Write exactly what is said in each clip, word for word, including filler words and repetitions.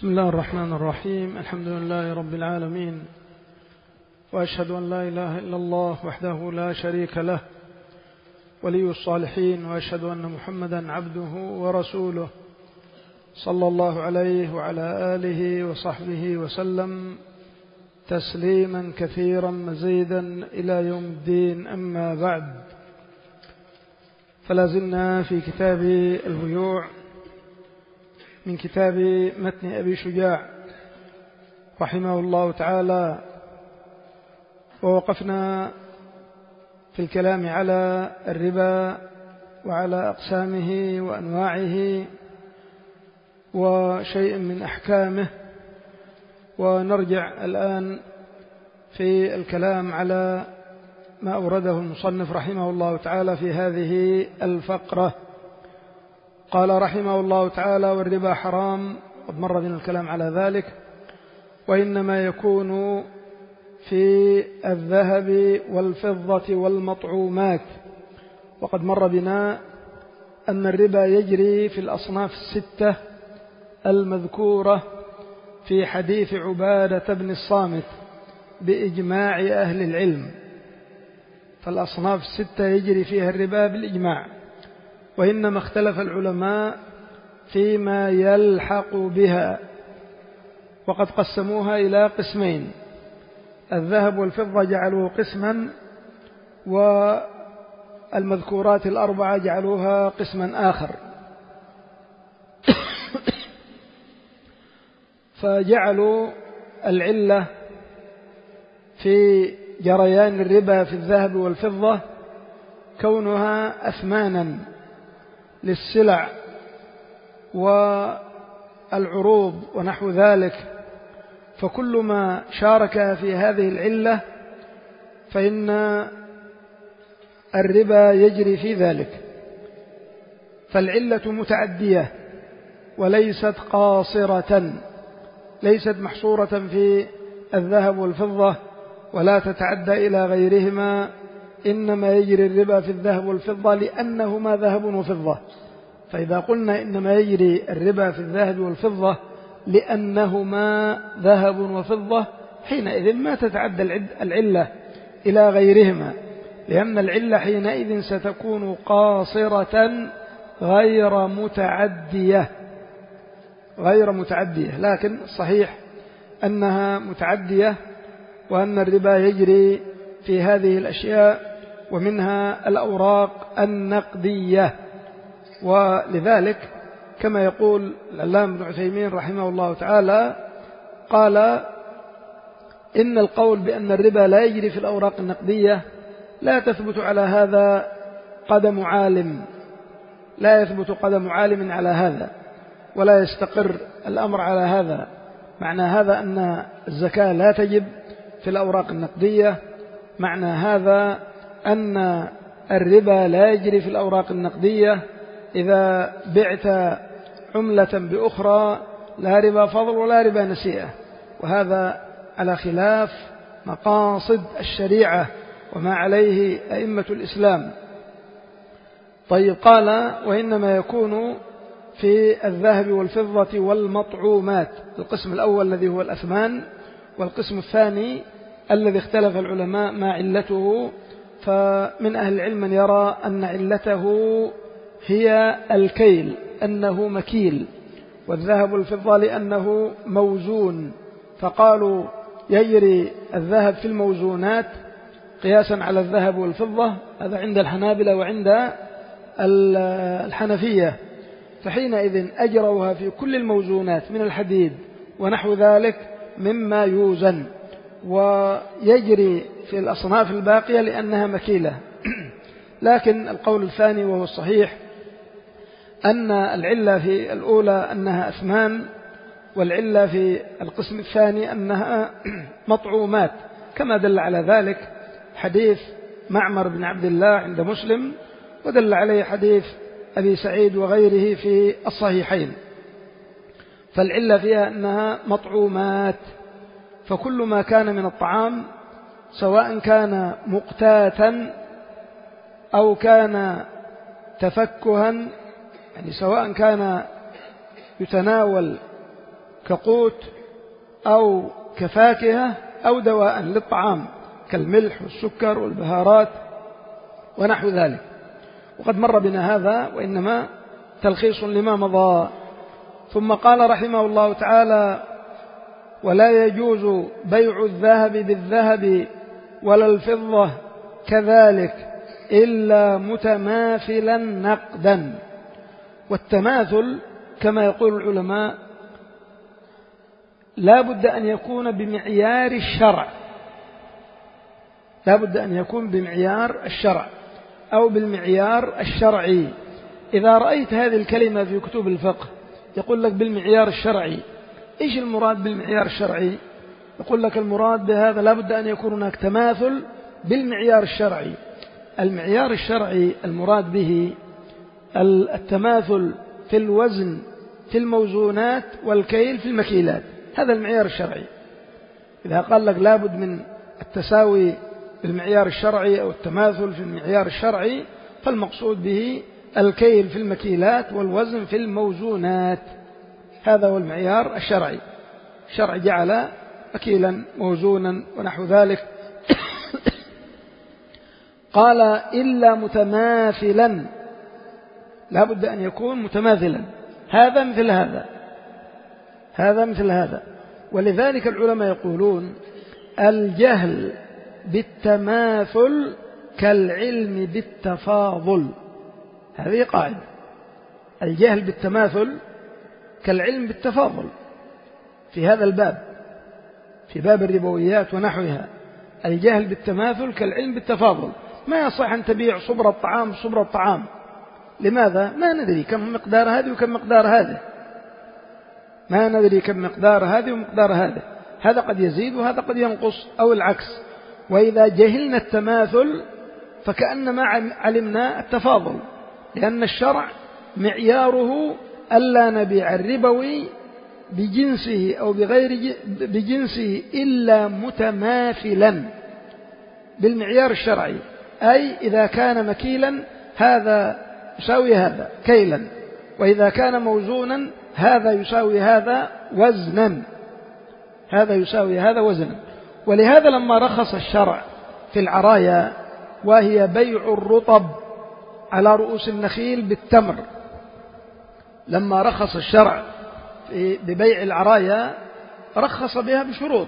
بسم الله الرحمن الرحيم. الحمد لله رب العالمين، وأشهد أن لا إله إلا الله وحده لا شريك له ولي الصالحين، وأشهد أن محمدا عبده ورسوله صلى الله عليه وعلى آله وصحبه وسلم تسليما كثيرا مزيدا إلى يوم الدين. أما بعد، فلا زلنا في كتاب البيوع من كتاب متن أبي شجاع رحمه الله تعالى، ووقفنا في الكلام على الربا وعلى أقسامه وأنواعه وشيء من أحكامه، ونرجع الآن في الكلام على ما أورده المصنف رحمه الله تعالى في هذه الفقرة. قال رحمه الله تعالى: والربا حرام، قد مر بنا الكلام على ذلك، وإنما يكون في الذهب والفضة والمطعومات. وقد مر بنا أن الربا يجري في الأصناف الستة المذكورة في حديث عبادة بن الصامت بإجماع أهل العلم، فالأصناف الستة يجري فيها الربا بالإجماع، وإنما اختلف العلماء فيما يلحق بها، وقد قسموها إلى قسمين: الذهب والفضة جعلوه قسما، والمذكورات الأربعة جعلوها قسما آخر. فجعلوا العلة في جريان الربا في الذهب والفضة كونها أثمانا للسلع والعروض ونحو ذلك، فكل ما شارك في هذه العلة فإن الربا يجري في ذلك. فالعلة متعدية وليست قاصرة، ليست محصورة في الذهب والفضة ولا تتعدى إلى غيرهما، إنما يجري الربا في الذهب والفضة لأنهما ذهب وفضة. فإذا قلنا إنما يجري الربا في الذهب والفضة لأنهما ذهب وفضة، حينئذ ما تتعدى العلة إلى غيرهما، لأن العلة حينئذ ستكون قاصرة غير متعدية غير متعدية لكن الصحيح أنها متعدية، وأن الربا يجري في هذه الأشياء، ومنها الأوراق النقدية. ولذلك كما يقول العلامة ابن عثيمين رحمه الله تعالى، قال: إن القول بأن الربا لا يجري في الأوراق النقدية لا تثبت على هذا قدم عالم، لا يثبت قدم عالم على هذا، ولا يستقر الأمر على هذا. معنى هذا أن الزكاة لا تجب في الأوراق النقدية، معنى هذا أن الربا لا يجري في الأوراق النقدية. إذا بعت عملة بأخرى لا ربا فضل ولا ربا نسيئة، وهذا على خلاف مقاصد الشريعة وما عليه أئمة الإسلام. طيب، قال: وإنما يكون في الذهب والفضة والمطعومات. القسم الأول الذي هو الأثمان، والقسم الثاني الذي اختلف العلماء ما علته، فمن أهل العلم من يرى أن علته هي الكيل، أنه مكيل، والذهب والفضة لأنه موزون، فقالوا يجري الذهب في الموزونات قياسا على الذهب والفضة. هذا عند الحنابلة وعند الحنفية، فحينئذ أجروها في كل الموزونات من الحديد ونحو ذلك مما يوزن، ويجري في الأصناف الباقية لأنها مكيلة. لكن القول الثاني وهو الصحيح أن العلة في الأولى أنها أثمان، والعلة في القسم الثاني أنها مطعومات، كما دل على ذلك حديث معمر بن عبد الله عند مسلم، ودل عليه حديث أبي سعيد وغيره في الصحيحين. فالعلة فيها أنها مطعومات، فكل ما كان من الطعام سواء كان مقتاتا أو كان تفكها، يعني سواء كان يتناول كقوت أو كفاكهة أو دواء للطعام كالملح والسكر والبهارات ونحو ذلك. وقد مر بنا هذا وإنما تلخيص لما مضى. ثم قال رحمه الله تعالى: ولا يجوز بيع الذهب بالذهب ولا الفضة كذلك إلا متماثلا نقدا. والتماثل كما يقول العلماء لا بد أن يكون بمعيار الشرع، لا بد أن يكون بمعيار الشرع أو بالمعيار الشرعي. إذا رأيت هذه الكلمة في كتب الفقه يقول لك بالمعيار الشرعي، إيش المراد بالمعيار الشرعي؟ يقول لك المراد بهذا لا بد أن يكون هناك تماثل بالمعيار الشرعي. المعيار الشرعي المراد به التماثل في الوزن في الموزونات والكيل في المكيلات، هذا المعيار الشرعي. إذا قال لك لا بد من التساوي بالمعيار الشرعي أو التماثل في المعيار الشرعي فالمقصود به الكيل في المكيلات والوزن في الموزونات، هذا هو المعيار الشرعي. الشرع جعل مكيلا موزونا ونحو ذلك. قال إلا متماثلا، لا بد أن يكون متماثلا، هذا مثل هذا، هذا مثل هذا. ولذلك العلماء يقولون الجهل بالتماثل كالعلم بالتفاضل، هذه قاعدة. الجهل بالتماثل كالعلم بالتفاضل في هذا الباب، في باب الربويات ونحوها. الجهل بالتماثل كالعلم بالتفاضل. ما يصح أن تبيع صبر الطعام صبر الطعام. لماذا؟ ما ندري كم مقدار هذه وكم مقدار هذه، ما ندري كم مقدار هذه ومقدار هذه، هذا قد يزيد وهذا قد ينقص أو العكس. وإذا جهلنا التماثل فكأنما علمنا التفاضل، لأن الشرع معياره ألا نبيع الربوي بجنسه أو بغير بجنسه إلا متماثلا بالمعيار الشرعي، أي إذا كان مكيلا هذا يساوي هذا كيلا، وإذا كان موزونا هذا يساوي هذا وزنا، هذا يساوي هذا وزنا. ولهذا لما رخص الشرع في العرايا وهي بيع الرطب على رؤوس النخيل بالتمر، لما رخص الشرع ببيع العرايا رخص بها بشروط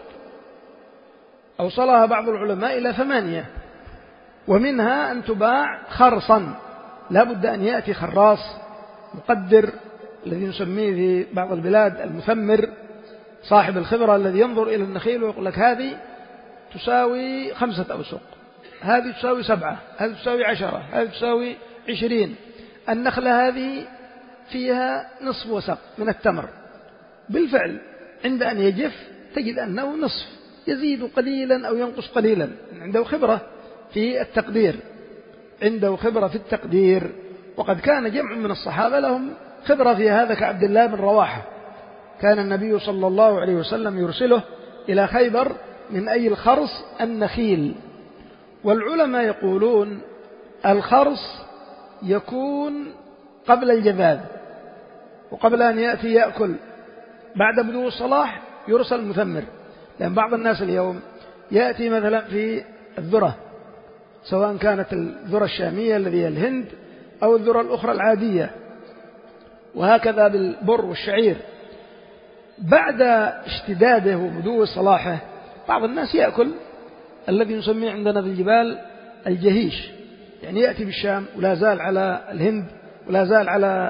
أوصلها بعض العلماء إلى ثمانية، ومنها أن تباع خرصا، لا بد أن يأتي خراص مقدر الذي نسميه في بعض البلاد المثمر، صاحب الخبرة الذي ينظر إلى النخيل ويقول لك هذه تساوي خمسة أوسق، هذه تساوي سبعة، هذه تساوي عشرة، هذه تساوي عشرين. النخلة هذه فيها نصف وسق من التمر، بالفعل عند أن يجف تجد أنه نصف، يزيد قليلا أو ينقص قليلا، عنده خبرة في التقدير، عنده خبرة في التقدير. وقد كان جمع من الصحابة لهم خبرة في هذا كعبد الله بن رواحة، كان النبي صلى الله عليه وسلم يرسله إلى خيبر من أي الخرص النخيل. والعلماء يقولون الخرص يكون قبل الجذاذ وقبل أن يأتي يأكل، بعد بدو الصلاح يرسل مثمر، لأن بعض الناس اليوم يأتي مثلا في الذرة، سواء كانت الذرة الشامية الذي هي الهند أو الذرة الأخرى العادية، وهكذا بالبر والشعير، بعد اشتداده وبدو صلاحه بعض الناس يأكل الذي نسميه عندنا في الجبال الجهيش، يعني يأتي بالشام ولا زال على الهند ولا زال على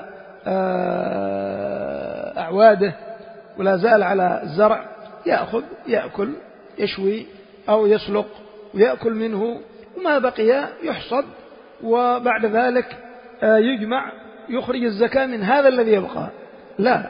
أعواده ولا زال على الزرع، يأخذ يأكل يشوي أو يسلق ويأكل منه، وما بقي يحصد، وبعد ذلك يجمع يخرج الزكاة من هذا الذي يبقى. لا،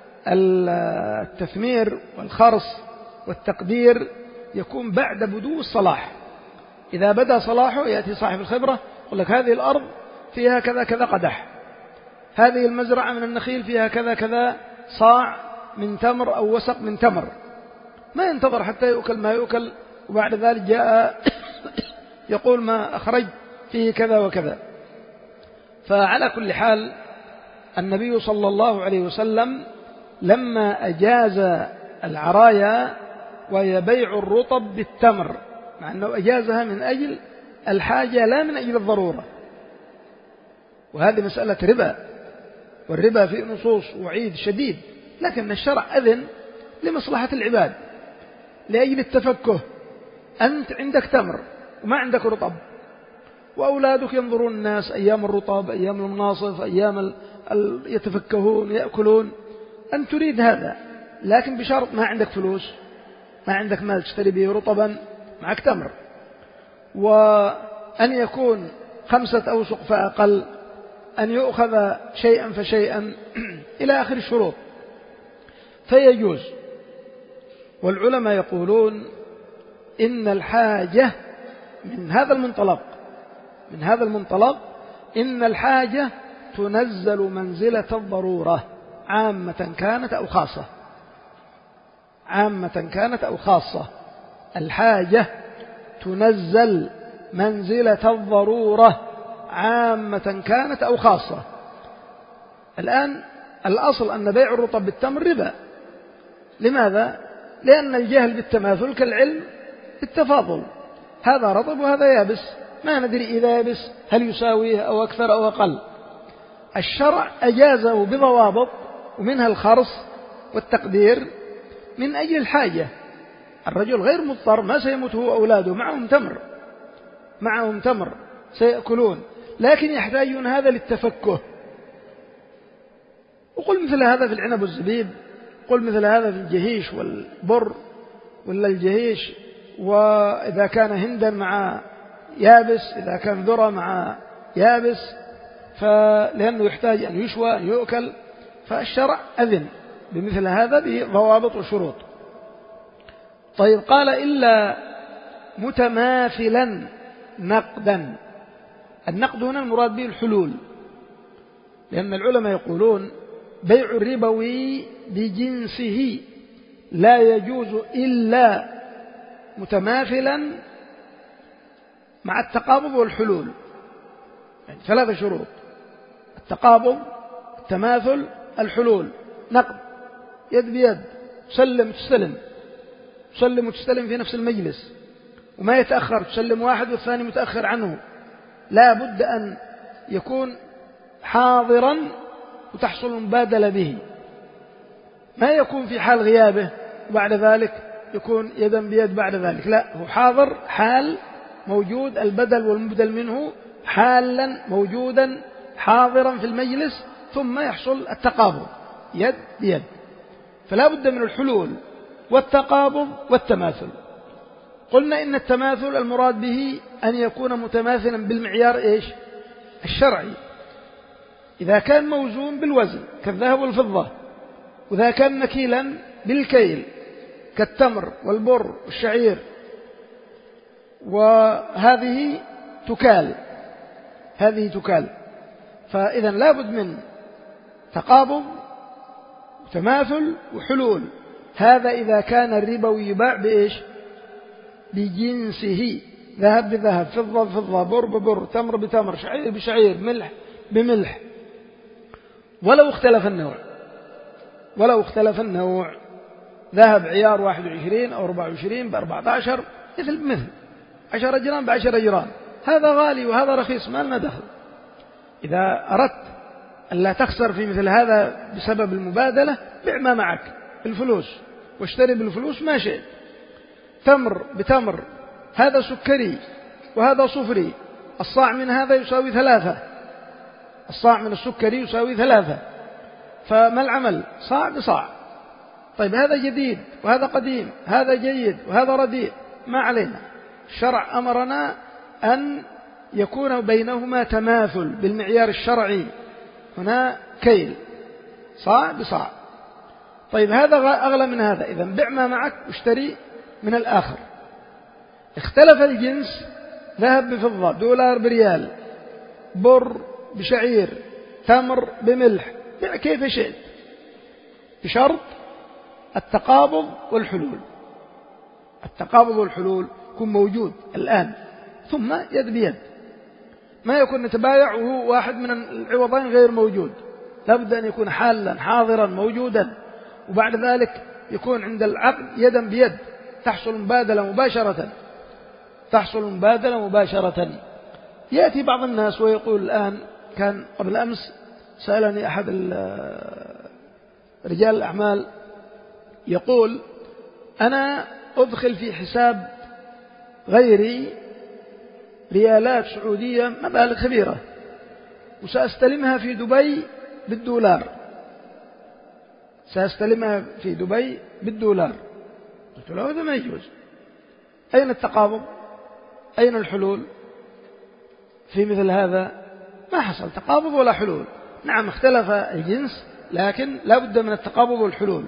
التثمير والخرص والتقدير يكون بعد بدو الصلاح. إذا بدأ صلاحه يأتي صاحب الخبرة يقول لك هذه الأرض فيها كذا كذا قدح، هذه المزرعة من النخيل فيها كذا كذا صاع من تمر أو وسق من تمر، ما ينتظر حتى يؤكل ما يؤكل وبعد ذلك جاء يقول ما أخرج فيه كذا وكذا. فعلى كل حال النبي صلى الله عليه وسلم لما أجاز العرايا وهي بيع الرطب بالتمر، مع أنه أجازها من أجل الحاجة لا من أجل الضرورة، وهذه مسألة ربا، والربا في نصوص وعيد شديد، لكن الشرع أذن لمصلحة العباد لأجل التفكه. أنت عندك تمر وما عندك رطب، وأولادك ينظرون الناس أيام الرطب، أيام المناصف، أيام ال... ال... يتفكهون يأكلون، أنت تريد هذا، لكن بشرط ما عندك فلوس، ما عندك مال تشتري به رطبا، معك تمر، وأن يكون خمسة أوسق فأقل، أن يؤخذ شيئا فشيئا إلى آخر الشروط، فيجوز. والعلماء يقولون إن الحاجة من هذا المنطلق من هذا المنطلق إن الحاجة تنزل منزلة الضرورة، عامة كانت أو خاصة، عامة كانت أو خاصة، الحاجة تنزل منزلة الضرورة، عامة كانت أو خاصة. الآن الأصل أن بيع الرطب بالتمر ربا. لماذا؟ لأن الجهل بالتماثل كالعلم بالتفاضل، هذا رطب وهذا يابس، ما ندري إذا يابس هل يساويه أو أكثر أو أقل. الشرع أجازه بضوابط، ومنها الخرص والتقدير من أجل الحاجة. الرجل غير مضطر، ما سيموت هو أولاده، معهم تمر معهم تمر سيأكلون، لكن يحتاجون هذا للتفكه. وقل مثل هذا في العنب والزبيب، قل مثل هذا في الجهيش والبر، ولا الجهيش وإذا كان هندا مع يابس، إذا كان ذرة مع يابس، فلأنه يحتاج أن يشوى أن يؤكل، فالشرع أذن بمثل هذا بضوابط وشروط. طيب، قال إلا متماثلا نقدا. النقد هنا المراد به الحلول، لأن العلماء يقولون بيع الربوي بجنسه لا يجوز إلا متماثلا مع التقابض والحلول، يعني ثلاثة شروط: التقابض، التماثل، الحلول. نقد يد بيد، تسلم وتستلم، تسلم وتستلم في نفس المجلس، وما يتأخر، تسلم واحد والثاني متأخر عنه، لا بد أن يكون حاضرا وتحصل المبادلة به، ما يكون في حال غيابه وبعد ذلك يكون يدا بيد بعد ذلك، لا، هو حاضر حال موجود، البدل والمبدل منه حالا موجودا حاضرا في المجلس، ثم يحصل التقابض يد بيد. فلا بد من الحلول والتقابض والتماثل. قلنا إن التماثل المراد به أن يكون متماثلا بالمعيار إيش؟ الشرعي، إذا كان موزون بالوزن كالذهب والفضة، وإذا كان مكيلا بالكيل كالتمر والبر والشعير، وهذه تكال هذه تكال فإذا لا بد من تقابض وتماثل وحلول. هذا إذا كان الربوي يباع بإيش؟ بجنسه، ذهب بذهب، فضة بفضة، بر ببر، تمر بتمر، شعير بشعير، ملح بملح. ولو اختلف النوع ولو اختلف النوع ذهب عيار واحد وعشرين أو أربعة وعشرين بأربعة عشر، مثل بمثل، عشر جرام بعشر جرام، هذا غالي وهذا رخيص، ما لنا دخل. إذا أردت أن لا تخسر في مثل هذا بسبب المبادلة، بع ما معك بالفلوس واشتري بالفلوس ما شئت. تمر بتمر، هذا سكري وهذا صفري، الصاع من هذا يساوي ثلاثة، الصاع من السكري يساوي ثلاثة، فما العمل؟ صاع بصاع. طيب، هذا جديد وهذا قديم، هذا جيد وهذا رديء، ما علينا. الشرع أمرنا أن يكون بينهما تماثل بالمعيار الشرعي، هنا كيل، صاع بصاع. طيب، هذا أغلى من هذا، إذن بع ما معك واشتري من الآخر. اختلف الجنس، ذهب بفضة، دولار بريال، بر بشعير، تمر بملح، بع كيف شئت، بشرط التقابض والحلول. التقابض والحلول يكون موجود الآن، ثم يد بيد، ما يكون نتبايع وهو واحد من العوضين غير موجود، لابد أن يكون حالا حاضرا موجودا، وبعد ذلك يكون عند العقد يدا بيد، تحصل مبادلة مباشرة تحصل مبادلة مباشرة. يأتي بعض الناس ويقول الآن، كان قبل أمس سألني أحد رجال الأعمال يقول: أنا أدخل في حساب غيري ريالات سعودية مبالغ كبيرة وسأستلمها في دبي بالدولار سأستلمها في دبي بالدولار قلت له: هذا ما يجوز. أين التقابض؟ أين الحلول في مثل هذا؟ ما حصل تقابض ولا حلول. نعم اختلف الجنس، لكن لا بد من التقابض والحلول.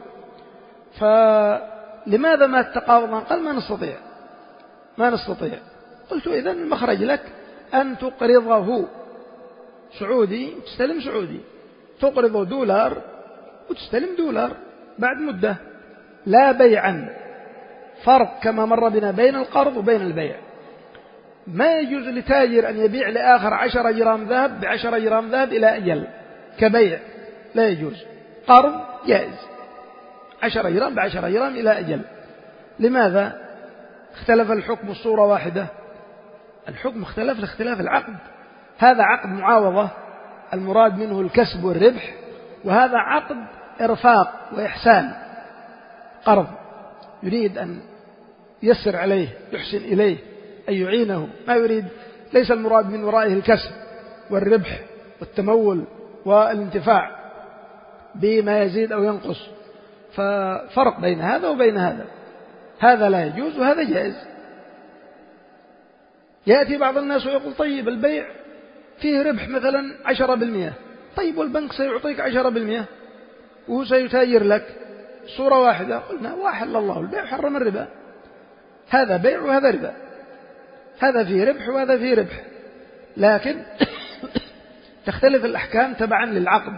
فلماذا ما التقابض؟ قال: ما نستطيع ما نستطيع قلت: إذن المخرج لك أن تقرضه سعودي وتستلم سعودي، تقرضه دولار وتستلم دولار بعد مدة، لا بيعا. فرق كما مر بنا بين القرض وبين البيع. ما يجوز لتاجر أن يبيع لآخر عشرة جرام ذهب بعشرة جرام ذهب إلى أجل كبيع، لا يجوز. قرض جائز، عشرة جرام بعشرة جرام إلى أجل. لماذا اختلف الحكم الصورة واحدة؟ الحكم اختلف لاختلاف العقد. هذا عقد معاوضة المراد منه الكسب والربح، وهذا عقد إرفاق وإحسان، قرض يريد أن يسر عليه، يحسن إليه، أن يعينه، ما يريد، ليس المراد من ورائه الكسب والربح والتمول والانتفاع بما يزيد أو ينقص. ففرق بين هذا وبين هذا، هذا لا يجوز وهذا جائز. يأتي بعض الناس ويقول: طيب البيع فيه ربح مثلا عشرة بالمئة، طيب والبنك سيعطيك عشرة بالمئة وهو سيتاجر لك، صورة واحدة. قلنا: وأحل الله البيع وحرم الربا، هذا بيع وهذا ربا، هذا فيه ربح وهذا فيه ربح، لكن تختلف الأحكام تبعا للعقد.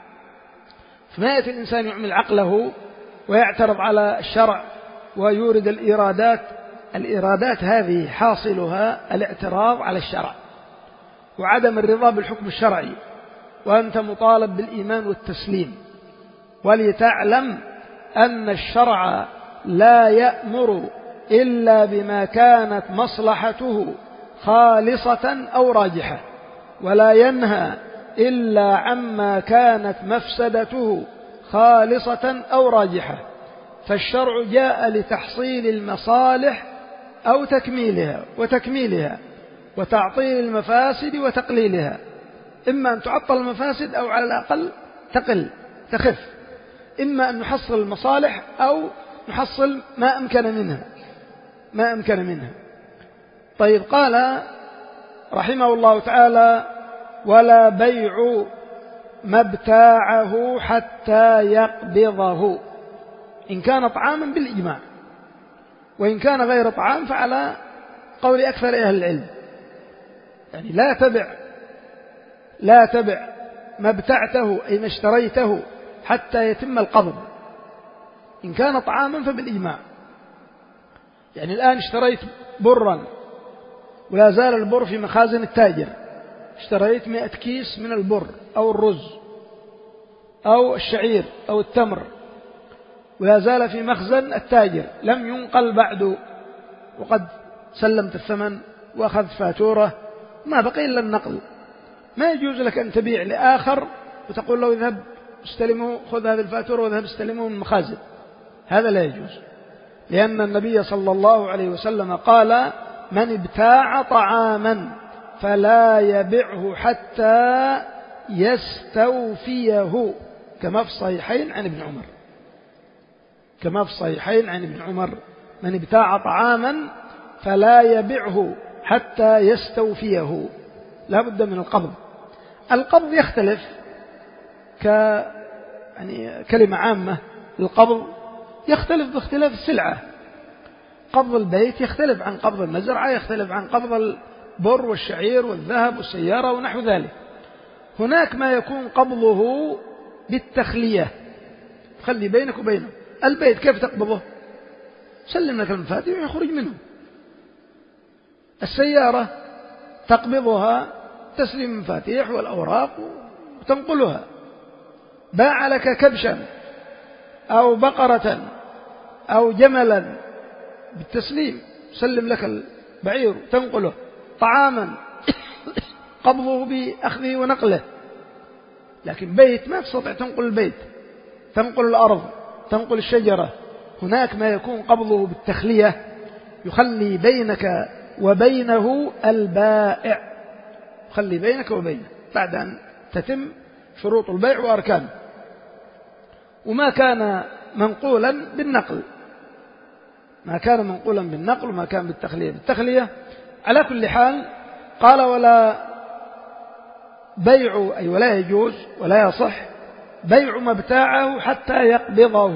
فما يأتي الإنسان يعمل عقله ويعترض على الشرع ويورد الإيرادات. الإيرادات هذه حاصلها الاعتراض على الشرع وعدم الرضا بالحكم الشرعي، وأنت مطالب بالإيمان والتسليم. ولتعلم أن الشرع لا يأمر إلا بما كانت مصلحته خالصة أو راجحة، ولا ينهى إلا عما كانت مفسدته خالصة أو راجحة. فالشرع جاء لتحصيل المصالح أو تكميلها وتكميلها، وتعطيل المفاسد وتقليلها. إما أن تعطل المفاسد أو على الأقل تقل تخف، إما أن نحصل المصالح أو نحصل ما أمكن منها ما أمكن منها. طيب، قال رحمه الله تعالى: ولا بيع ما ابتاعه حتى يقبضه، إن كان طعاما بالإجماع، وإن كان غير طعام فعلى قول أكثر أهل العلم. يعني لا تبع لا تبع ما ابتعته أي ما اشتريته حتى يتم القبض. إن كان طعاما فبالإجماع. يعني الآن اشتريت برا ولا زال البر في مخازن التاجر، اشتريت مئة كيس من البر أو الرز أو الشعير أو التمر، ولا زال في مخزن التاجر لم ينقل بعد، وقد سلمت الثمن وأخذت فاتورة، ما بقي إلا النقل. ما يجوز لك أن تبيع لآخر وتقول له: اذهب استلمه، خذ هذه الفاتورة واذهب استلمه من المخازن. هذا لا يجوز، لأن النبي صلى الله عليه وسلم قال: من ابتاع طعاما فلا يبعه حتى يستوفيه، كما في الصحيحين عن ابن عمر كما في الصحيحين عن ابن عمر من ابتاع طعاما فلا يبعه حتى يستوفيه، لا بد من القبض. القبض يختلف، ك يعني كلمة عامة القبض يختلف باختلاف السلعة. قبض البيت يختلف عن قبض المزرعة، يختلف عن قبض البر والشعير والذهب والسيارة ونحو ذلك. هناك ما يكون قبضه بالتخلية، خلي بينك وبينه. البيت كيف تقبضه؟ سلم لك المفاتيح ويخرج منه. السيارة تقبضها تسليم المفاتيح والأوراق وتنقلها. باع لك كبشا أو بقرة أو جملا بالتسليم، سلم لك البعير تنقله، طعاما قبضه بأخذه ونقله. لكن بيت ما تستطيع تنقل البيت، تنقل الأرض، تنقل الشجرة. هناك ما يكون قبضه بالتخلية، يخلي بينك وبينه البائع، يخلي بينك وبينه بعد أن تتم شروط البيع وأركانه. وما كان منقولا بالنقل، ما كان منقولا بالنقل وما كان بالتخلية. بالتخلية على كل حال قال ولا بيع، أي ولا يجوز ولا يصح بيع ما ابتاعه حتى يقبضه.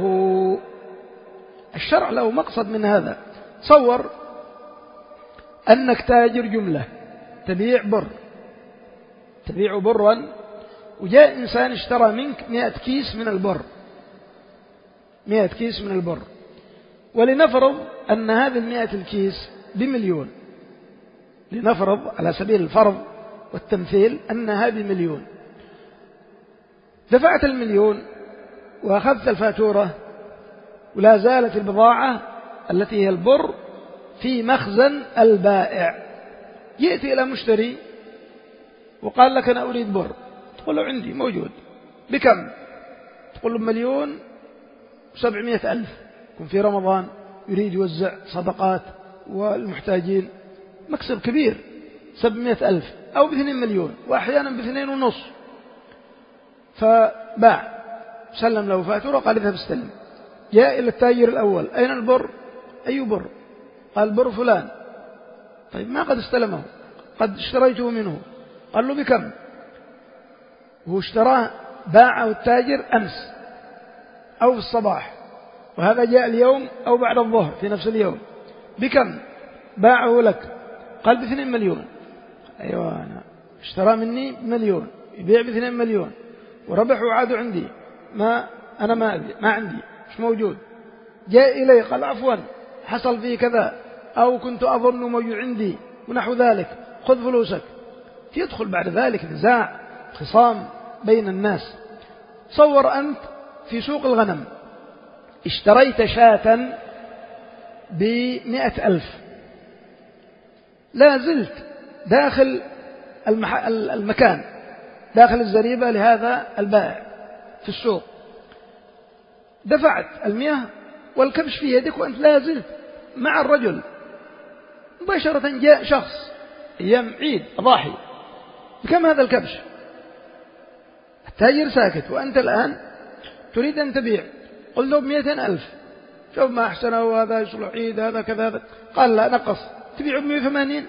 الشرع له مقصد من هذا. تصور أنك تاجر جملة، تبيع بر، تبيع برا، وجاء إنسان اشترى منك مئة كيس من البر، مئة كيس من البر، ولنفرض أن هذه المئة الكيس بمليون، لنفرض على سبيل الفرض والتمثيل أن هذه مليون. دفعت المليون وأخذت الفاتورة، ولا زالت البضاعة التي هي البر في مخزن البائع. يأتي إلى مشتري وقال لك أنا أريد بر، تقول له عندي موجود، بكم؟ تقول له مليون وسبعمائة ألف، يكون في رمضان يريد يوزع صدقات والمحتاجين، مكسب كبير، سبعمائة ألف أو باثنين مليون، وأحيانا باثنين ونص. فباع، سلم له فاتورة، قال اذهب استلم. جاء إلى التاجر الأول، أين البر؟ أي بر؟ قال بر فلان. طيب ما قد استلمه؟ قد اشتريته منه. قال له بكم؟ هو اشتراه، باعه التاجر أمس أو في الصباح، وهذا جاء اليوم أو بعد الظهر في نفس اليوم. بكم باعه لك؟ قال باثنين مليون. أيوة، أنا اشترى مني بمليون، يبيع باثنين مليون، وربح وعاد عندي، ما أنا ما أبي، ما عندي، مش موجود. جاء إلي قال عفوا حصل فيه كذا، أو كنت أظن موجود عندي ونحو ذلك، خذ فلوسك. يدخل بعد ذلك نزاع، خصام بين الناس. تصور أنت في سوق الغنم اشتريت شاة بمئة ألف، لا زلت داخل المكان، داخل الزريبة لهذا البائع في السوق، دفعت المياه والكبش في يدك وأنت لا زلت مع الرجل. مباشرة جاء شخص أيام عيد أضاحي، بكم هذا الكبش؟ التاجر ساكت وأنت الآن تريد أن تبيع، قل له بمئتين ألف، شوف ما أحسنه، هذا يصلح عيد، هذا كذا. قال لا نقص، تبيعه بمئة وثمانين.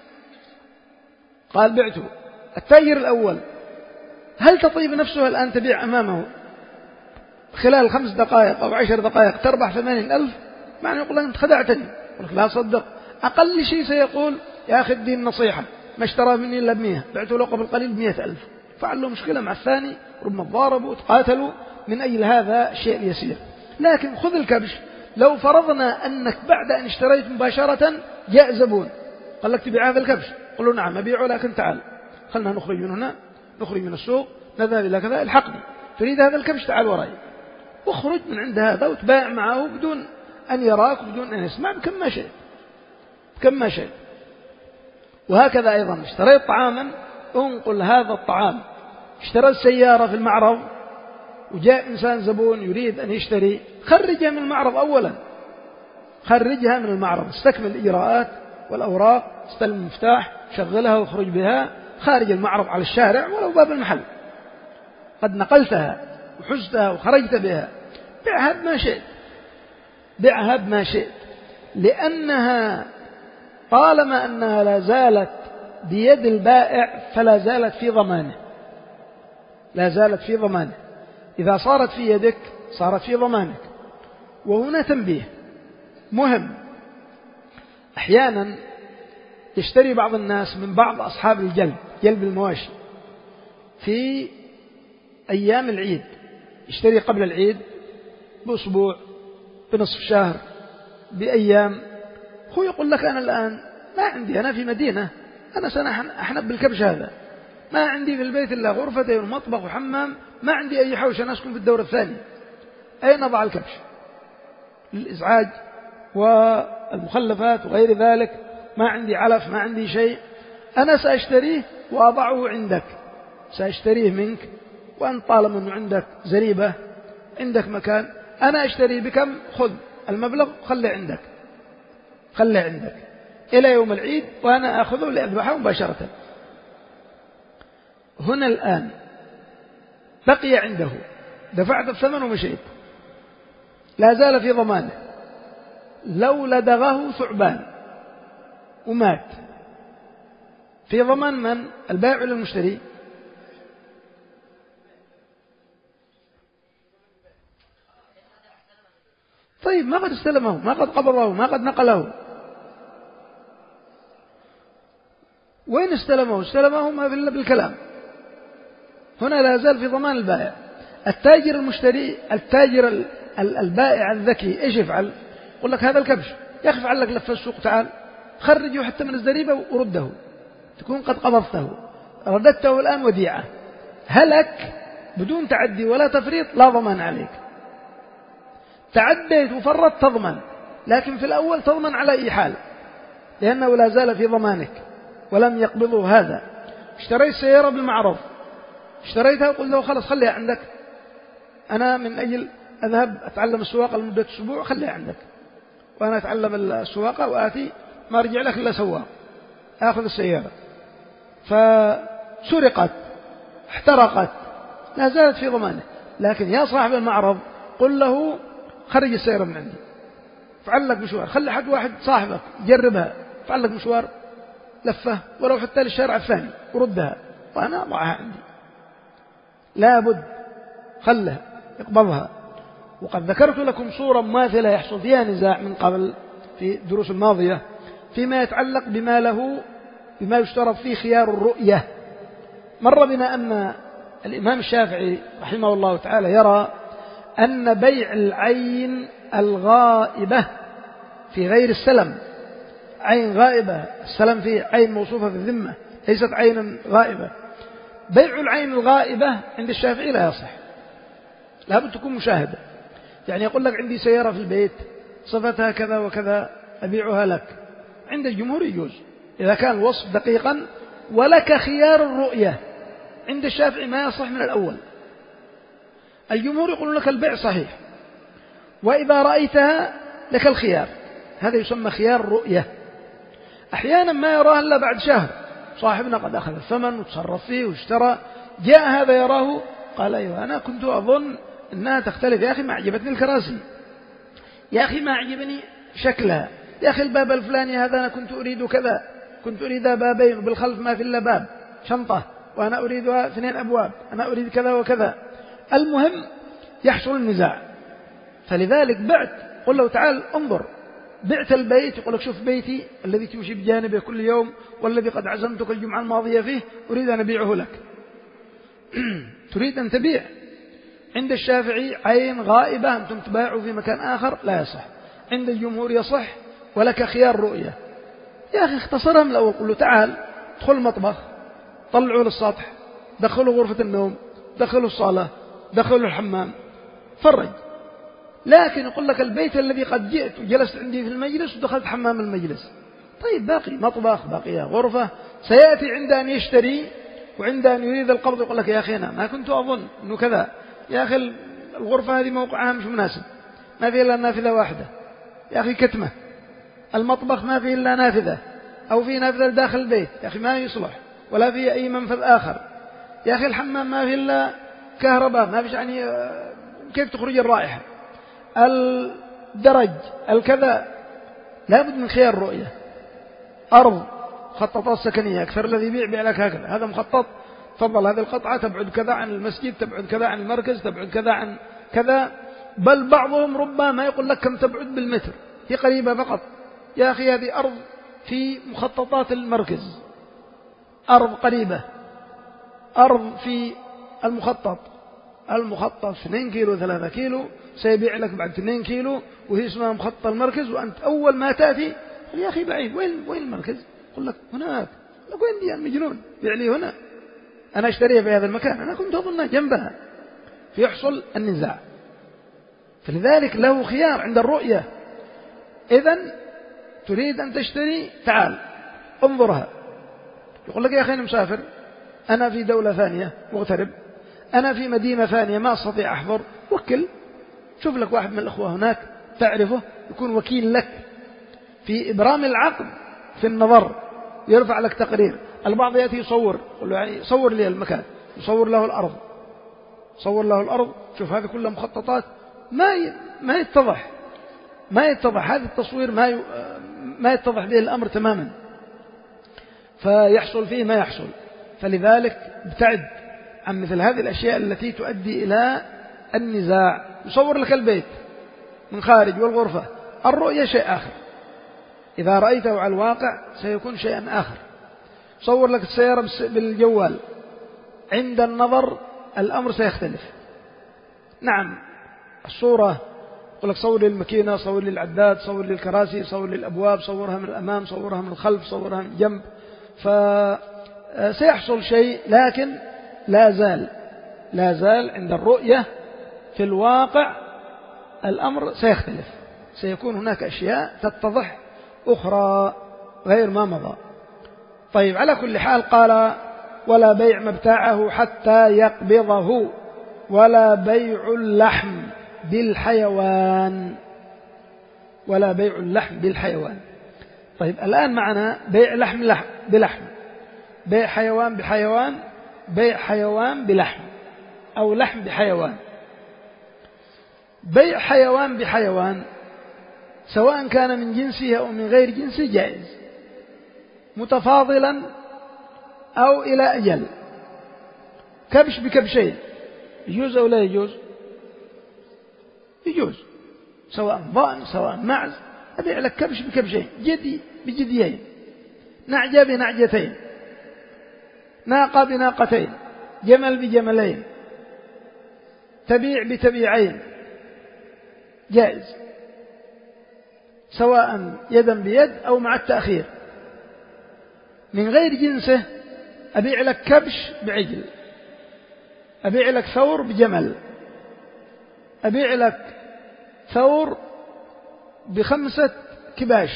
قال بعته. التاجر الأول هل تطيب نفسه الآن تبيع أمامه خلال خمس دقائق أو عشر دقائق تربح ثمانين ألف؟ معنى يقول لك أنت خدعتني، يقول لك لا صدق. أقل شيء سيقول يا أخي الدين نصيحة، ما اشترى مني إلا بمئة، بعته له قبل قليل بمئة ألف. فعل له مشكلة مع الثاني، ربما ضاربوا وتقاتلوا من أجل هذا الشيء اليسير. لكن خذ الكبش، لو فرضنا أنك بعد أن اشتريت مباشرة جاء زبون قال لك تبيع هذا الكبش، قل له نعم أبيعه، لكن تعال خلنا نخرج من هنا، نخرج من السوق، نذهب إلى كذا، الحقني، تريد هذا الكبش، تعال وراي. واخرج من عند هذا وتبايع معه بدون أن يراك، بدون أن يسمع، بكم ما شئت، بكم ما شئت. وهكذا أيضا اشتريت طعاما، انقل هذا الطعام. اشتريت سيارة في المعرض وجاء إنسان زبون يريد أن يشتري، خرجها من المعرض أولا، خرجها من المعرض، استكمل الإجراءات والأوراق، استلم المفتاح، شغلها واخرج بها خارج المعرض على الشارع ولو باب المحل. قد نقلتها وحزتها وخرجت بها، بيعها بما شئت، بيعها بما شئت، لأنها طالما أنها لا زالت بيد البائع فلا زالت في ضمانه، لا زالت في ضمانه. إذا صارت في يدك صارت في ضمانك. وهنا تنبيه مهم، أحيانا يشتري بعض الناس من بعض أصحاب الجلب، جلب المواشي، في أيام العيد، يشتري قبل العيد بأسبوع، بنصف شهر، بأيام. هو يقول لك أنا الآن ما عندي، أنا في مدينة، أنا سأحنب بالكبش هذا، ما عندي في البيت إلا غرفتين ومطبخ وحمام، ما عندي أي حوش، أنا أسكن في الدور الثاني. أين أضع الكبش للإزعاج والمخلفات وغير ذلك؟ ما عندي علف، ما عندي شيء، أنا سأشتريه وأضعه عندك، سأشتريه منك، وأن طالما أنه عندك زريبة، عندك مكان، أنا أشتري بكم، خذ المبلغ خلي عندك، خلي عندك إلى يوم العيد وأنا أخذه لأذبحه مباشرة. هنا الآن بقي عنده، دفعت الثمن ومشيت، لا زال في ضمانه. لو لدغه ثعبان ومات، في ضمان من؟ البائع ولا المشتري؟ طيب ما قد استلمه، ما قد قبضه، ما قد نقله، وين استلمه؟ استلمه ما إلا بالكلام. هنا لا زال في ضمان البائع. التاجر المشتري، التاجر البائع الذكي إيش يفعل؟ يقول لك هذا الكبش يا أخي افعل لك لف السوق، تعال خرجه حتى من الزريبة ورده، تكون قد قبضته، رددته الآن وديعة، هلك بدون تعدي ولا تفريط، لا ضمان عليك. تعديت وفرط تضمن، لكن في الأول تضمن على أي حال، لأنه لا زال في ضمانك ولم يقبضه. هذا اشتريت سيارة بالمعرض، اشتريتها وقلت له خلاص خليها عندك، أنا من أجل أذهب أتعلم السواقة لمدة أسبوع، خليها عندك، وأنا أتعلم السواقة وآتي ما أرجع لك إلا سواق، آخذ السيارة. فسرقت، احترقت، لا زالت في ضمانه. لكن يا صاحب المعرض قل له خرج السيارة من عندي، فعل لك مشوار، خلي حد واحد صاحبك جربها، فعل لك مشوار لفه ولو حتى للشارع الثاني وردها، وأنا أضعها عندي. لابد خلها اقبضها. وقد ذكرت لكم صورة مماثلة يحصل فيها نزاع من قبل في الدروس الماضية فيما يتعلق بما له بما يشترط فيه خيار الرؤية. مر بنا أن الإمام الشافعي رحمه الله تعالى يرى أن بيع العين الغائبة في غير السلم، عين غائبة، السلم فيه عين موصوفة في الذمة ليست عينا غائبة، بيع العين الغائبة عند الشافعي لا يصح، لابد تكون مشاهدة. يعني يقول لك عندي سيارة في البيت صفتها كذا وكذا أبيعها لك، عند الجمهور يجوز إذا كان الوصف دقيقا ولك خيار الرؤية. عند الشافعي ما يصح من الأول. الجمهور يقولون لك البيع صحيح، وإذا رأيتها لك الخيار، هذا يسمى خيار الرؤية. أحيانا ما يراها إلا بعد شهر، صاحبنا قد أخذ الثمن وتصرف فيه واشترى، جاء هذا يراه قال أيوة أنا كنت أظن أنها تختلف، يا أخي ما عجبتني الكراسي، يا أخي ما عجبني شكلها، يا أخي الباب الفلاني هذا أنا كنت أريد كذا، كنت أريد بابين وبالخلف ما في إلا باب، شنطة وأنا أريدها اثنين أبواب، أنا أريد كذا وكذا. المهم يحصل النزاع. فلذلك بعت، قل له تعال انظر، بعت البيت، يقول لك شوف بيتي الذي تمشي بجانبه كل يوم والذي قد عزمتك الجمعة الماضية فيه، أريد أن أبيعه لك. تريد أن تبيع. عند الشافعي عين غائبة أنتم تباعوا في مكان آخر لا يصح، عند الجمهور يصح ولك خيار رؤية. يا أخي اختصرها من الأول، قل له تعال ادخل المطبخ، طلعوا للسطح، دخلوا غرفة النوم، دخلوا الصالة، دخلوا الحمام، فرج. لكن يقول لك البيت الذي قد جئت وجلست عندي في المجلس ودخلت حمام المجلس، طيب باقي مطبخ، باقي غرفة، سيأتي عند أن يشتري وعند أن يريد القبض يقول لك يا أخي أنا ما كنت أظن أنه كذا، يا أخي الغرفة هذه موقعها مش مناسب، ما فيه إلا نافذة واحدة، يا أخي كتمة، المطبخ ما فيه إلا نافذة أو فيه نافذة داخل البيت، يا أخي ما يصلح ولا فيه أي منفذ آخر، يا أخي الحمام ما فيه إلا كهرباء، ما فيش يعني كيف تخرج الرائحة، الدرج الكذا. لابد من خيار الرؤية. أرض خططات سكنية، أكثر الذي يبيع بيع لك هكذا، هذا مخطط، تفضل هذه القطعة تبعد كذا عن المسجد، تبعد كذا عن المركز، تبعد كذا عن كذا، بل بعضهم ربما يقول لك كم تبعد بالمتر، هي قريبة فقط، يا أخي هذه أرض في مخططات المركز، أرض قريبة، أرض في المخطط، المخطط اثنين كيلو ثلاثة كيلو سيبيع لك بعد اثنين كيلو وهي اسمها مخطط المركز، وأنت أول ما تأتي يا أخي بعيد، وين وين المركز؟ يقول لك هناك، لك وين دي المجنون بيع لي هنا، أنا أشتريها في هذا المكان، أنا كنت أظنها جنبها، فيحصل النزاع. فلذلك له خيار عند الرؤية. إذن تريد أن تشتري، تعال انظرها. يقول لك يا أخي أنا مسافر، أنا في دولة ثانية مغترب، أنا في مدينة ثانية ما أستطيع أحضر، وكل شوف لك واحد من الأخوة هناك تعرفه يكون وكيل لك في إبرام العقد في النظر، يرفع لك تقرير. البعض يأتي يصور، يقول له يعني صور لي المكان، يصور له الأرض، صور له الأرض، شوف هذه كلها مخططات ما ي... ما يتضح ما يتضح هذا التصوير ما ي... ما يتضح به الأمر تماما، فيحصل فيه ما يحصل. فلذلك ابتعد عن مثل هذه الأشياء التي تؤدي إلى النزاع. يصور لك البيت من خارج والغرفة، الرؤية شيء آخر، إذا رأيته على الواقع سيكون شيئا آخر. صور لك السيارة بالجوال، عند النظر الأمر سيختلف. نعم الصورة يقول لك صور لي الماكينة، صور لي العداد، صور لي الكراسي، صور لي الأبواب، صورها من الأمام، صورها من الخلف، صورها من الجنب، فسيحصل شيء، لكن لا زال لا زال عند الرؤية في الواقع الأمر سيختلف، سيكون هناك أشياء تتضح أخرى غير ما مضى. طيب على كل حال قال ولا بيع مبتاعه حتى يقبضه، ولا بيع اللحم بالحيوان، ولا بيع اللحم بالحيوان. طيب الآن معنا بيع لحم لحم بلحم، بيع حيوان بحيوان، بيع حيوان بلحم، أو لحم بحيوان. بيع حيوان بحيوان سواء كان من جنسه أو من غير جنسه جائز، متفاضلا أو إلى أجل. كبش بكبشين يجوز أو لا يجوز؟ يجوز، سواء ضأن سواء معز، أبيع لك كبش بكبشين، جدي بجديين، نعجة بنعجتين، ناقة بناقتين، جمل بجملين، تبيع بتبيعين، جائز، سواء يدا بيد أو مع التأخير. من غير جنسه أبيع لك كبش بعجل، أبيع لك ثور بجمل، أبيع لك ثور بخمسة كباش،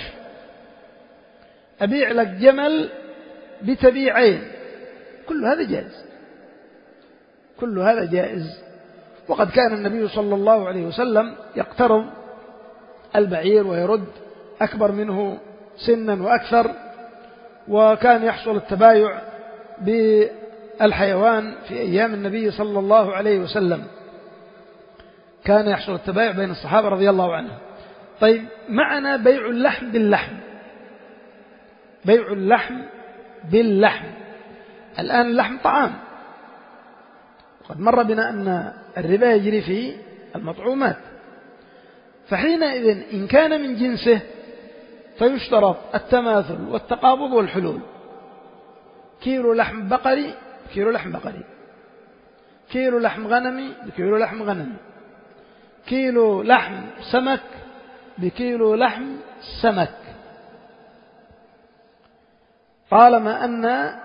أبيع لك جمل بتبيعين، كل هذا جائز، كل هذا جائز. وقد كان النبي صلى الله عليه وسلم يقترض البعير ويرد أكبر منه سنا وأكثر، وكان يحصل التبايع بالحيوان في أيام النبي صلى الله عليه وسلم، كان يحصل التبايع بين الصحابة رضي الله عنهم. طيب معنا بيع اللحم باللحم، بيع اللحم باللحم. الآن اللحم طعام، وقد مر بنا أن الربا يجري في المطعومات، فحينئذ إن كان من جنسه فيشترط التماثل والتقابض والحلول. كيلو لحم بقري كيلو لحم بقري، كيلو لحم غنمي بكيلو لحم غنمي، كيلو لحم سمك بكيلو لحم سمك، طالما أن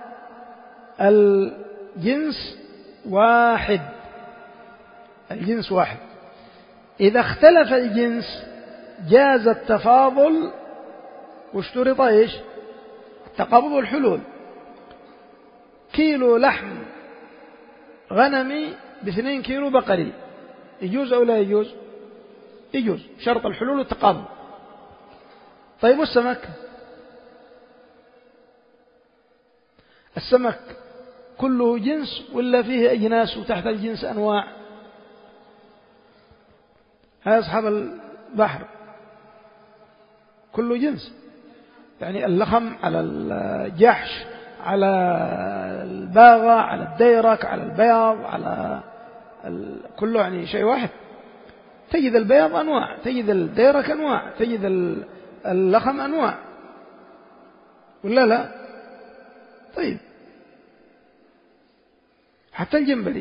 الجنس واحد، الجنس واحد. إذا اختلف الجنس جاز التفاضل، واشترط ايش؟ التقابض والحلول. كيلو لحم غنمي باثنين كيلو بقري، يجوز أو لا يجوز؟ يجوز، شرط الحلول والتقابض. طيب والسمك؟ السمك كله جنس ولا فيه أجناس وتحت الجنس أنواع؟ هذا أصحاب البحر كله جنس، يعني اللخم على الجحش على الباغة على الديرك على البياض على ال... كله يعني شيء واحد. تجد البياض أنواع، تجد الديرك أنواع، تجد اللخم أنواع، ولا لا؟ طيب حتى الجنبلي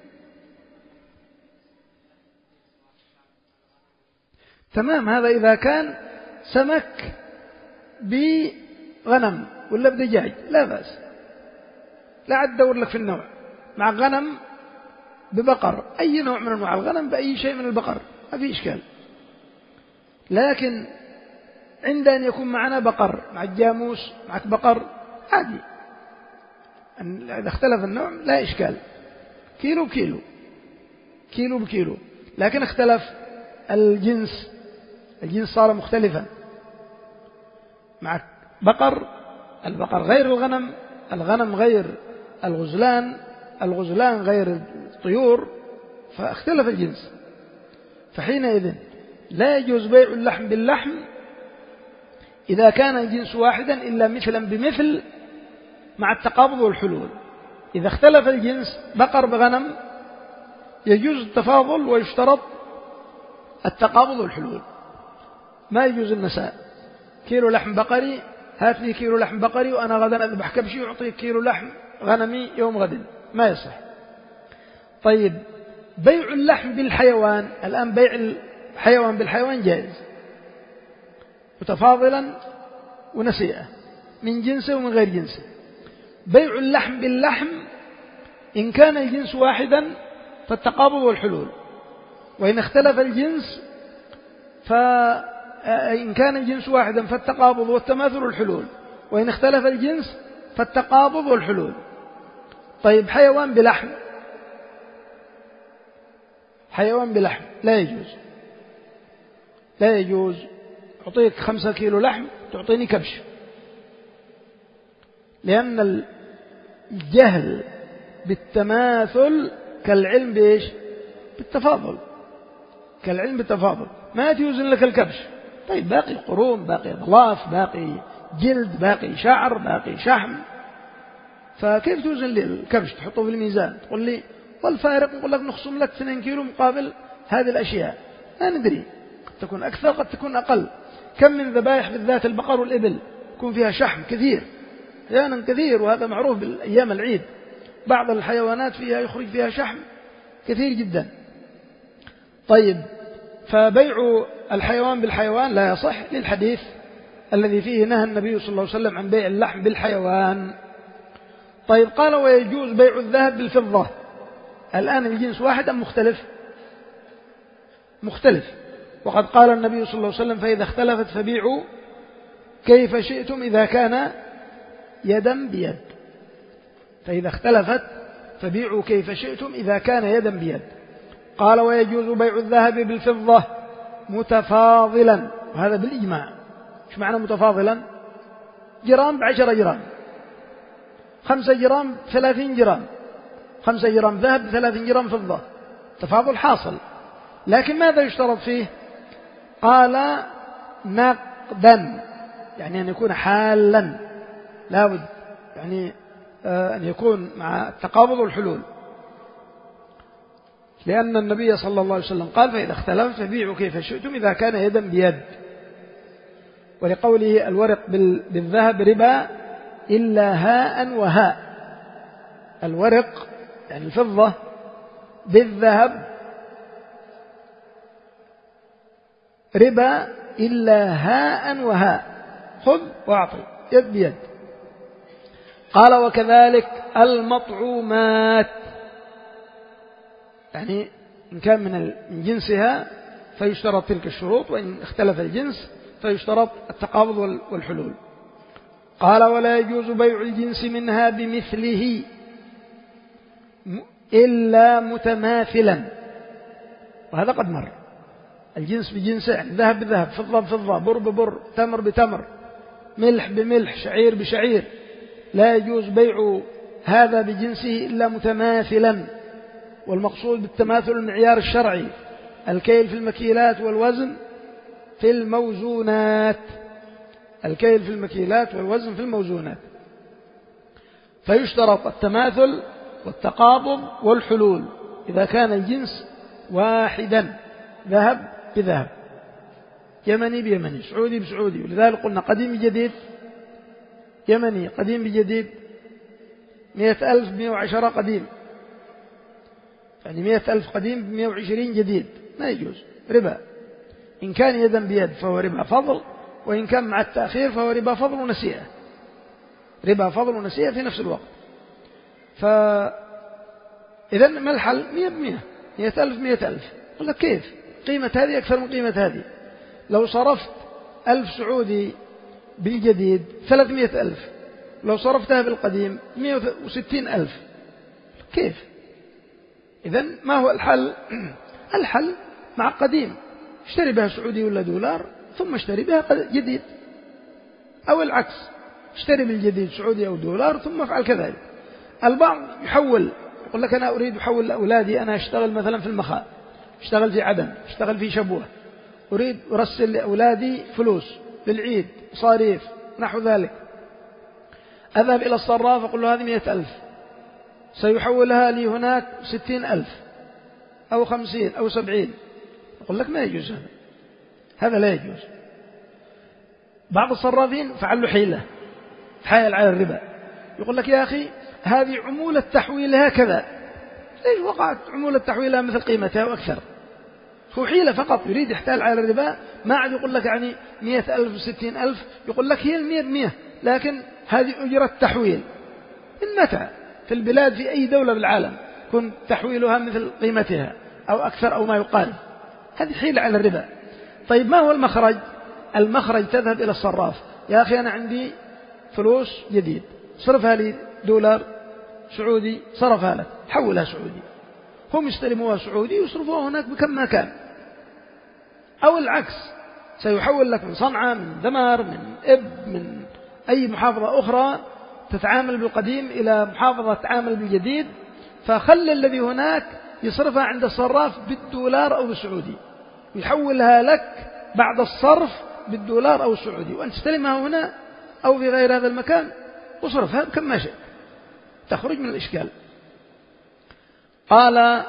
تمام. هذا إذا كان سمك بغنم ولا بدجاج لا بأس، لا عاد دور لك في النوع، مع غنم ببقر، أي نوع من أنواع الغنم بأي شيء من البقر ما في إشكال. لكن عند أن يكون معنا بقر، مع الجاموس معك بقر عادي، إذا اختلف النوع لا إشكال، كيلو بكيلو، كيلو بكيلو. لكن اختلف الجنس، الجنس صار مختلفا، معك بقر، البقر غير الغنم، الغنم غير الغزلان، الغزلان غير الطيور، فاختلف الجنس. فحينئذ لا يجوز بيع اللحم باللحم إذا كان الجنس واحدا إلا مثلا بمثل مع التقابض والحلول. إذا اختلف الجنس بقر بغنم يجوز التفاضل ويشترط التقابض والحلول، ما يجوز النساء. كيلو لحم بقري هات لي كيلو لحم بقري وأنا غدا أذبح كبشي وأعطيك كيلو لحم غنمي يوم غد، ما يصح. طيب بيع اللحم بالحيوان، الآن بيع الحيوان بالحيوان جائز متفاضلا ونسيئة من جنسه ومن غير جنسه. بيع اللحم باللحم إن كان الجنس واحدا فالتقابض والحلول، وإن اختلف الجنس فإن كان الجنس واحدا فالتقابض والتماثل والحلول، وإن اختلف الجنس فالتقابض والحلول. طيب حيوان بلحم، حيوان بلحم لا يجوز، لا يجوز. أعطيك خمسة كيلو لحم تعطيني كبش، لأن الجهل بالتماثل كالعلم بإيش؟ بالتفاضل، كالعلم بالتفاضل. ما تيوزن لك الكبش، طيب باقي قرون، باقي ضلاف، باقي جلد، باقي شعر، باقي شحم، فكيف توزن لي الكبش تحطه في الميزان تقول لي والفارق؟ نقول لك نخصم لك اثنين كيلو مقابل هذه الأشياء، ما ندري، قد تكون أكثر قد تكون أقل. كم من ذبائح بالذات البقر والإبل يكون فيها شحم كثير، أحيانا كثير، وهذا معروف بالأيام العيد، بعض الحيوانات فيها يخرج فيها شحم كثير جدا. طيب فبيع الحيوان بالحيوان لا يصح للحديث الذي فيه نهى النبي صلى الله عليه وسلم عن بيع اللحم بالحيوان. طيب قال ويجوز بيع الذهب بالفضة. الآن الجنس واحد أم مختلف؟ مختلف، وقد قال النبي صلى الله عليه وسلم فإذا اختلفت فبيعوا كيف شئتم إذا كان يدا بيد. فإذا اختلفت فبيعوا كيف شئتم إذا كان يدا بيد. قال ويجوز بيع الذهب بالفضة متفاضلا، وهذا بالإجماع. ايش معنى متفاضلا؟ جرام بعشرة جرام، خمسة جرام ثلاثين جرام، خمسة جرام ذهب ثلاثين جرام فضة، تفاضل حاصل. لكن ماذا يشترط فيه؟ قال نقدا، يعني أن يكون حالا، لابد يعني أن يكون مع التقابض والحلول، لأن النبي صلى الله عليه وسلم قال فإذا اختلف فبيعوا كيف شئتم إذا كان يدا بيد. ولقوله الورق بالذهب ربا إلا هاء وهاء، الورق يعني الفضة بالذهب ربا إلا هاء وهاء، خذ وأعطي يد بيد. قال وكذلك المطعومات، يعني إن كان من جنسها فيشترط تلك الشروط، وإن اختلف الجنس فيشترط التقابض والحلول. قال ولا يجوز بيع الجنس منها بمثله إلا متماثلا، وهذا قد مر. الجنس بجنسه، يعني ذهب بذهب، فضة بفضة، بر ببر، تمر بتمر، ملح بملح، شعير بشعير، لا يجوز بيع هذا بجنسه إلا متماثلا. والمقصود بالتماثل المعيار الشرعي، الكيل في المكيلات والوزن في الموزونات، الكيل في المكيلات والوزن في الموزونات. فيشترط التماثل والتقابض والحلول إذا كان الجنس واحدا، ذهب بذهب، يمني بيمني، سعودي بسعودي. ولذلك قلنا قديم بجديد، يمني قديم بجديد، مئة ألف مئة وعشرة قديم، يعني مئة ألف قديم بمئة وعشرين جديد، ما يجوز ربا. إن كان يدا بيد فهو ربا فضل، وإن كان مع التأخير فهو ربا فضل ونسيئة، ربا فضل ونسيئة في نفس الوقت. فإذا ما الحل؟ مئة بمئة، مئة ألف مئة ألف. قل لك كيف؟ قيمة هذه أكثر من قيمة هذه. لو صرفت ألف سعودي بالجديد ثلاثمائة ألف، لو صرفتها بالقديم مئة وستين ألف، كيف؟ إذن ما هو الحل؟ الحل مع قديم، اشتري بها سعودي ولا دولار ثم اشتري بها جديد، أو العكس، اشتري بالجديد سعودي أو دولار ثم افعل كذلك. البعض يحول، يقول لك أنا أريد أحول لأولادي، أنا أشتغل مثلا في المخاء، أشتغل في عدن، أشتغل في شبوة، أريد أرسل لأولادي فلوس للعيد، صاريف نحو ذلك. أذهب إلى الصراف أقول له هذه مئة ألف، سيحولها لي هناك ستين ألف أو خمسين أو سبعين. أقول لك ما يجوز هذا، هذا لا يجوز. بعض الصرافين فعلوا حيلة، تحايل على الربا، يقول لك يا أخي هذه عمولة تحويلها كذا، ليش وقعت عمولة تحويلها مثل قيمتها وأكثر؟ هو حيلة فقط، يريد يحتال على الربا، ما عاد يقول لك يعني مئة ألف وستين ألف، يقول لك هي المئة بمئة، لكن هذه أجرة تحويل. من متى في البلاد في أي دولة بالعالم كن تحويلها مثل قيمتها أو أكثر أو ما يقال؟ هذه حيلة على الربا. طيب ما هو المخرج؟ المخرج تذهب إلى الصراف، يا أخي أنا عندي فلوس جديد، صرفها لي دولار سعودي، صرفها لك، حولها سعودي، هم يستلموها سعودي يصرفوها هناك بكم ما كان. أو العكس، سيحول لك من صنعاء، من ذمار، من إب، من أي محافظة أخرى تتعامل بالقديم إلى محافظة تتعامل بالجديد، فخل الذي هناك يصرفها عند الصراف بالدولار أو بالسعودي، ويحولها لك بعد الصرف بالدولار أو السعودي، وأن تستلمها هنا أو في غير هذا المكان وصرفها بكم ما شئت، تخرج من الإشكال. قال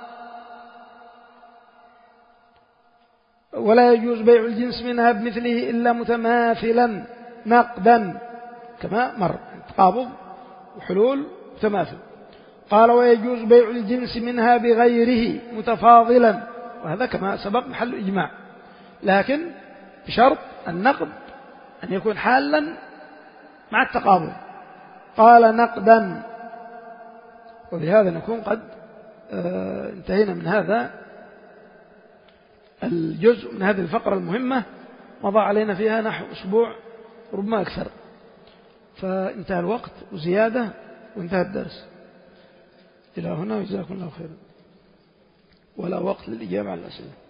ولا يجوز بيع الجنس منها بمثله إلا متماثلا نقدا، كما مر، تقابض وحلول تماثل. قال ويجوز بيع الجنس منها بغيره متفاضلا، وهذا كما سبق محل إجماع، لكن بشرط النقد أن يكون حالا مع التقابض. قال نقدا. وبهذا نكون قد انتهينا من هذا الجزء من هذه الفقرة المهمة، مضى علينا فيها نحو أسبوع ربما أكثر، فانتهى الوقت وزيادة وانتهى الدرس. إلى هنا وجزاكم الله خيرا، ولا وقت للإجابة على الأسئلة.